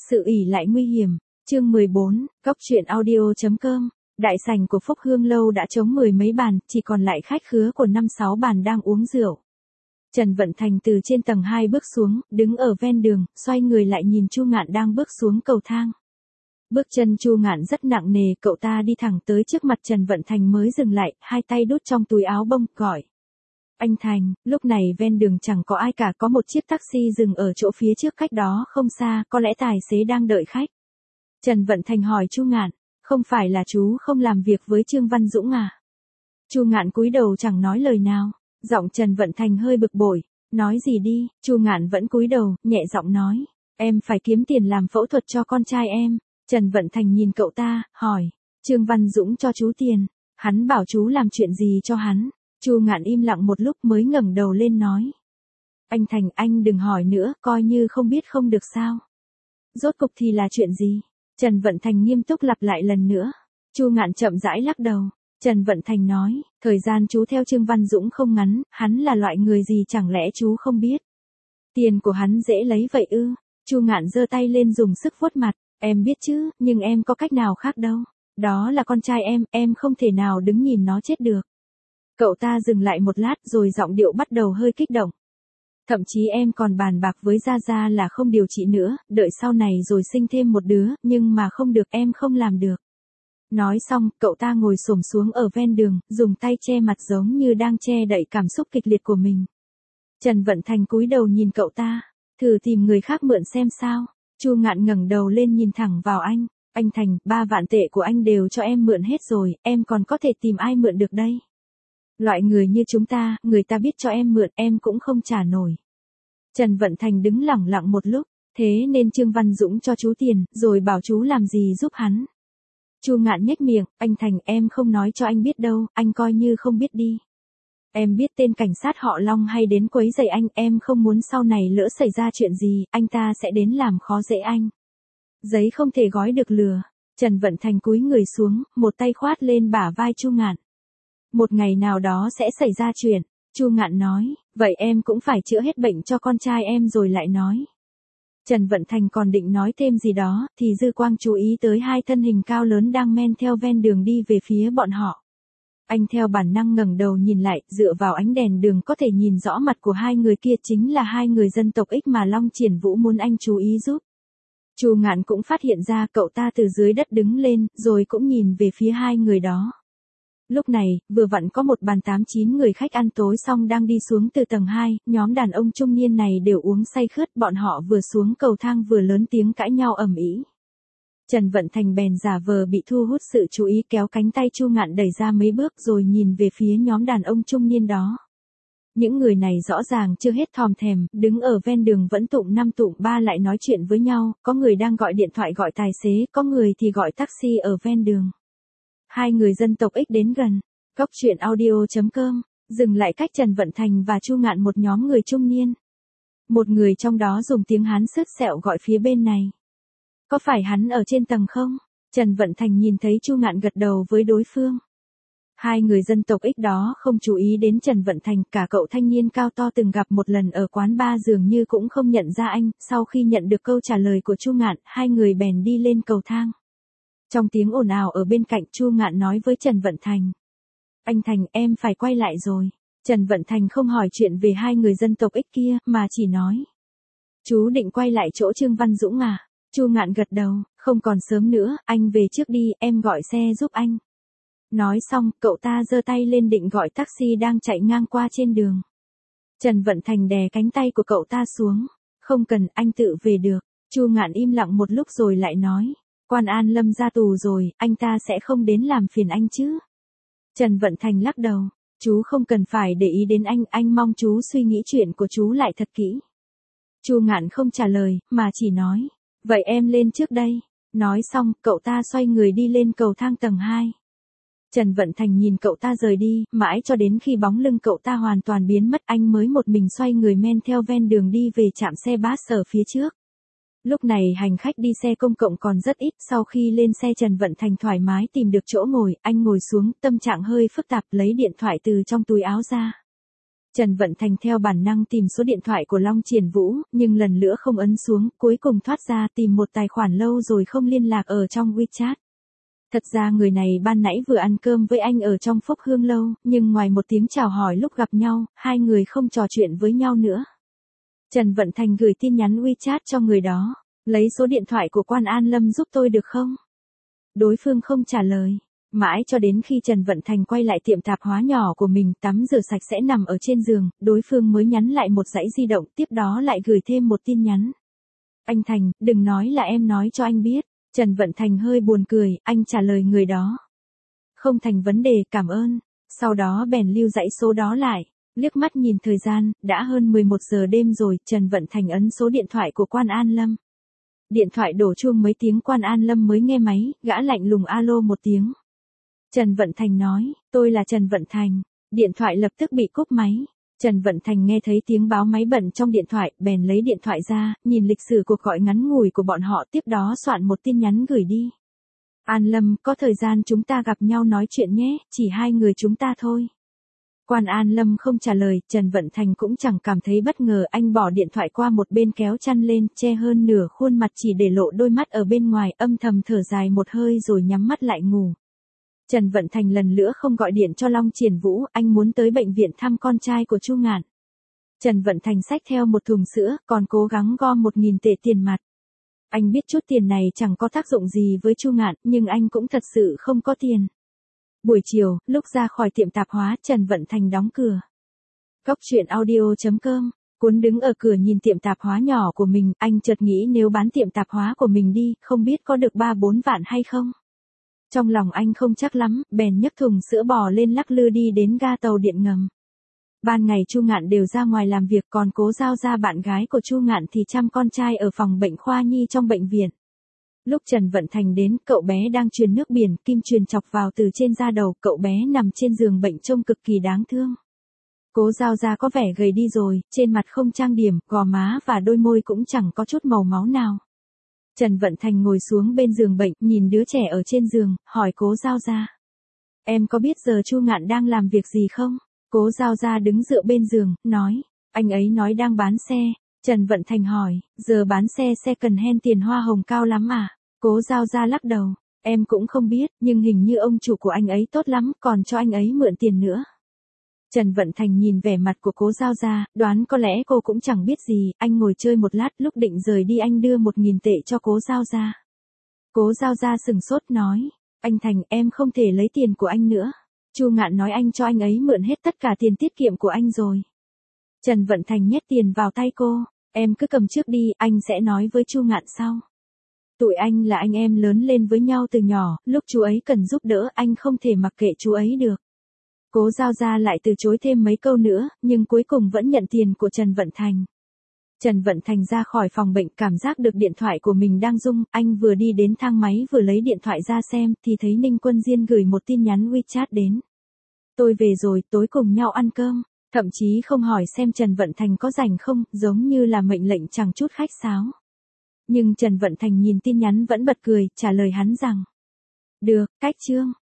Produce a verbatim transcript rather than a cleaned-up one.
Sự ỷ lại nguy hiểm, chương mười bốn, Cóc truyện audio chấm com. Đại sảnh của Phúc Hương Lâu đã trống mười mấy bàn, chỉ còn lại khách khứa của năm sáu bàn đang uống rượu. Trần Vận Thành từ trên tầng hai bước xuống, đứng ở ven đường, xoay người lại nhìn Chu Ngạn đang bước xuống cầu thang. Bước chân Chu Ngạn rất nặng nề, cậu ta đi thẳng tới trước mặt Trần Vận Thành mới dừng lại, hai tay đút trong túi áo bông, gọi. Anh Thành, lúc này ven đường chẳng có ai cả, có một chiếc taxi dừng ở chỗ phía trước cách đó không xa, có lẽ tài xế đang đợi khách. Trần Vận Thành hỏi Chu Ngạn, không phải là chú không làm việc với Trương Văn Dũng à? Chu Ngạn cúi đầu chẳng nói lời nào, giọng Trần Vận Thành hơi bực bội, nói gì đi, Chu Ngạn vẫn cúi đầu, nhẹ giọng nói, em phải kiếm tiền làm phẫu thuật cho con trai em. Trần Vận Thành nhìn cậu ta, hỏi, Trương Văn Dũng cho chú tiền, hắn bảo chú làm chuyện gì cho hắn? Chu Ngạn im lặng một lúc mới ngẩng đầu lên nói. Anh Thành, anh đừng hỏi nữa, coi như không biết không được sao. Rốt cục thì là chuyện gì? Trần Vận Thành nghiêm túc lặp lại lần nữa. Chu Ngạn chậm rãi lắc đầu. Trần Vận Thành nói, thời gian chú theo Trương Văn Dũng không ngắn, hắn là loại người gì chẳng lẽ chú không biết? Tiền của hắn dễ lấy vậy ư? Chu Ngạn giơ tay lên dùng sức vuốt mặt, em biết chứ, nhưng em có cách nào khác đâu. Đó là con trai em, em không thể nào đứng nhìn nó chết được. Cậu ta dừng lại một lát rồi giọng điệu bắt đầu hơi kích động. Thậm chí em còn bàn bạc với Gia Gia là không điều trị nữa, đợi sau này rồi sinh thêm một đứa, nhưng mà không được, em không làm được. Nói xong, cậu ta ngồi xổm xuống ở ven đường, dùng tay che mặt giống như đang che đậy cảm xúc kịch liệt của mình. Trần Vận Thành cúi đầu nhìn cậu ta, thử tìm người khác mượn xem sao. Chu Ngạn ngẩng đầu lên nhìn thẳng vào anh, anh Thành, ba vạn tệ của anh đều cho em mượn hết rồi, em còn có thể tìm ai mượn được đây? Loại người như chúng ta, người ta biết cho em mượn, em cũng không trả nổi. Trần Vận Thành đứng lẳng lặng một lúc, thế nên Trương Văn Dũng cho chú tiền, rồi bảo chú làm gì giúp hắn. Chu Ngạn nhếch miệng, anh Thành, em không nói cho anh biết đâu, anh coi như không biết đi. Em biết tên cảnh sát họ Long hay đến quấy rầy anh, em không muốn sau này lỡ xảy ra chuyện gì, anh ta sẽ đến làm khó dễ anh. Giấy không thể gói được lừa. Trần Vận Thành cúi người xuống, một tay khoát lên bả vai Chu Ngạn. Một ngày nào đó sẽ xảy ra chuyện, Chu Ngạn nói, vậy em cũng phải chữa hết bệnh cho con trai em rồi lại nói. Trần Vận Thành còn định nói thêm gì đó, thì dư quang chú ý tới hai thân hình cao lớn đang men theo ven đường đi về phía bọn họ. Anh theo bản năng ngẩng đầu nhìn lại, dựa vào ánh đèn đường có thể nhìn rõ mặt của hai người kia chính là hai người dân tộc X mà Long Triển Vũ muốn anh chú ý giúp. Chu Ngạn cũng phát hiện ra cậu ta từ dưới đất đứng lên, rồi cũng nhìn về phía hai người đó. Lúc này, vừa vặn có một bàn tám chín người khách ăn tối xong đang đi xuống từ tầng hai, nhóm đàn ông trung niên này đều uống say khướt, bọn họ vừa xuống cầu thang vừa lớn tiếng cãi nhau ầm ĩ. Trần Vận Thành bèn giả vờ bị thu hút sự chú ý, kéo cánh tay Chu Ngạn đẩy ra mấy bước rồi nhìn về phía nhóm đàn ông trung niên đó. Những người này rõ ràng chưa hết thòm thèm, đứng ở ven đường vẫn tụng năm tụng ba lại nói chuyện với nhau, có người đang gọi điện thoại gọi tài xế, có người thì gọi taxi ở ven đường. Hai người dân tộc X đến gần. Cóc truyện audio chấm com, dừng lại cách Trần Vận Thành và Chu Ngạn một nhóm người trung niên. Một người trong đó dùng tiếng Hán sứt sẹo gọi phía bên này. Có phải hắn ở trên tầng không? Trần Vận Thành nhìn thấy Chu Ngạn gật đầu với đối phương. Hai người dân tộc X đó không chú ý đến Trần Vận Thành, cả cậu thanh niên cao to từng gặp một lần ở quán bar dường như cũng không nhận ra anh, sau khi nhận được câu trả lời của Chu Ngạn, hai người bèn đi lên cầu thang. Trong tiếng ồn ào ở bên cạnh, Chu Ngạn nói với Trần Vận Thành. Anh Thành, em phải quay lại rồi. Trần Vận Thành không hỏi chuyện về hai người dân tộc X kia, mà chỉ nói. Chú định quay lại chỗ Trương Văn Dũng à? Chu Ngạn gật đầu, không còn sớm nữa, anh về trước đi, em gọi xe giúp anh. Nói xong, cậu ta giơ tay lên định gọi taxi đang chạy ngang qua trên đường. Trần Vận Thành đè cánh tay của cậu ta xuống. Không cần, anh tự về được. Chu Ngạn im lặng một lúc rồi lại nói. Quan An Lâm ra tù rồi, anh ta sẽ không đến làm phiền anh chứ? Trần Vận Thành lắc đầu, chú không cần phải để ý đến anh, anh mong chú suy nghĩ chuyện của chú lại thật kỹ. Chu Ngạn không trả lời, mà chỉ nói, vậy em lên trước đây. Nói xong, cậu ta xoay người đi lên cầu thang tầng hai. Trần Vận Thành nhìn cậu ta rời đi, mãi cho đến khi bóng lưng cậu ta hoàn toàn biến mất anh mới một mình xoay người men theo ven đường đi về trạm xe bus ở phía trước. Lúc này hành khách đi xe công cộng còn rất ít, sau khi lên xe Trần Vận Thành thoải mái tìm được chỗ ngồi, anh ngồi xuống, tâm trạng hơi phức tạp lấy điện thoại từ trong túi áo ra. Trần Vận Thành theo bản năng tìm số điện thoại của Long Triển Vũ, nhưng lần nữa không ấn xuống, cuối cùng thoát ra tìm một tài khoản lâu rồi không liên lạc ở trong WeChat. Thật ra người này ban nãy vừa ăn cơm với anh ở trong Phúc Hương Lâu, nhưng ngoài một tiếng chào hỏi lúc gặp nhau, hai người không trò chuyện với nhau nữa. Trần Vận Thành gửi tin nhắn WeChat cho người đó, lấy số điện thoại của Quan An Lâm giúp tôi được không? Đối phương không trả lời. Mãi cho đến khi Trần Vận Thành quay lại tiệm tạp hóa nhỏ của mình tắm rửa sạch sẽ nằm ở trên giường, đối phương mới nhắn lại một dãy di động, tiếp đó lại gửi thêm một tin nhắn. Anh Thành, đừng nói là em nói cho anh biết. Trần Vận Thành hơi buồn cười, anh trả lời người đó. Không thành vấn đề, cảm ơn. Sau đó bèn lưu dãy số đó lại. Liếc mắt nhìn thời gian, đã hơn mười một giờ đêm rồi, Trần Vận Thành ấn số điện thoại của Quan An Lâm. Điện thoại đổ chuông mấy tiếng Quan An Lâm mới nghe máy, gã lạnh lùng alo một tiếng. Trần Vận Thành nói, tôi là Trần Vận Thành. Điện thoại lập tức bị cúp máy. Trần Vận Thành nghe thấy tiếng báo máy bận trong điện thoại, bèn lấy điện thoại ra, nhìn lịch sử cuộc gọi ngắn ngủi của bọn họ, tiếp đó soạn một tin nhắn gửi đi. An Lâm, có thời gian chúng ta gặp nhau nói chuyện nhé, chỉ hai người chúng ta thôi. Quan An Lâm không trả lời, Trần Vận Thành cũng chẳng cảm thấy bất ngờ, anh bỏ điện thoại qua một bên kéo chăn lên, che hơn nửa khuôn mặt chỉ để lộ đôi mắt ở bên ngoài, âm thầm thở dài một hơi rồi nhắm mắt lại ngủ. Trần Vận Thành lần nữa không gọi điện cho Long Triển Vũ, anh muốn tới bệnh viện thăm con trai của Chu Ngạn. Trần Vận Thành xách theo một thùng sữa, còn cố gắng gom một nghìn tệ tiền mặt. Anh biết chút tiền này chẳng có tác dụng gì với Chu Ngạn, nhưng anh cũng thật sự không có tiền. Buổi chiều, lúc ra khỏi tiệm tạp hóa, Trần Vận Thành đóng cửa. Cóc truyện audio chấm com, Cuốn đứng ở cửa nhìn tiệm tạp hóa nhỏ của mình, anh chợt nghĩ nếu bán tiệm tạp hóa của mình đi, không biết có được ba bốn vạn hay không. Trong lòng anh không chắc lắm, bèn nhấc thùng sữa bò lên lắc lư đi đến ga tàu điện ngầm. Ban ngày Chu Ngạn đều ra ngoài làm việc, còn Cố Giao Gia bạn gái của Chu Ngạn thì chăm con trai ở phòng bệnh khoa nhi trong bệnh viện. Lúc Trần Vận Thành đến, cậu bé đang truyền nước biển, kim truyền chọc vào từ trên da đầu, cậu bé nằm trên giường bệnh trông cực kỳ đáng thương. Cố Giao Gia có vẻ gầy đi rồi, trên mặt không trang điểm, gò má và đôi môi cũng chẳng có chút màu máu nào. Trần Vận Thành ngồi xuống bên giường bệnh, nhìn đứa trẻ ở trên giường, hỏi Cố Giao Gia. Em có biết giờ Chu Ngạn đang làm việc gì không? Cố Giao Gia đứng dựa bên giường, nói. Anh ấy nói đang bán xe. Trần Vận Thành hỏi, giờ bán xe xe cần hen tiền hoa hồng cao lắm à? Cố Giao Gia lắc đầu. Em cũng không biết, nhưng hình như ông chủ của anh ấy tốt lắm, còn cho anh ấy mượn tiền nữa. Trần Vận Thành nhìn vẻ mặt của Cố Giao Gia, đoán có lẽ cô cũng chẳng biết gì, anh ngồi chơi một lát, lúc định rời đi anh đưa một nghìn tệ cho Cố Giao Gia. Cố Giao Gia sừng sốt nói, anh Thành, em không thể lấy tiền của anh nữa. Chu Ngạn nói anh cho anh ấy mượn hết tất cả tiền tiết kiệm của anh rồi. Trần Vận Thành nhét tiền vào tay cô, em cứ cầm trước đi, anh sẽ nói với Chu Ngạn sau. Tụi anh là anh em lớn lên với nhau từ nhỏ, lúc chú ấy cần giúp đỡ anh không thể mặc kệ chú ấy được. Cố Giao Gia lại từ chối thêm mấy câu nữa, nhưng cuối cùng vẫn nhận tiền của Trần Vận Thành. Trần Vận Thành ra khỏi phòng bệnh, cảm giác được điện thoại của mình đang rung, anh vừa đi đến thang máy vừa lấy điện thoại ra xem, thì thấy Ninh Quân Diên gửi một tin nhắn WeChat đến. Tôi về rồi, tối cùng nhau ăn cơm, thậm chí không hỏi xem Trần Vận Thành có rảnh không, giống như là mệnh lệnh chẳng chút khách sáo. Nhưng Trần Vận Thành nhìn tin nhắn vẫn bật cười, trả lời hắn rằng. Được, cách chương.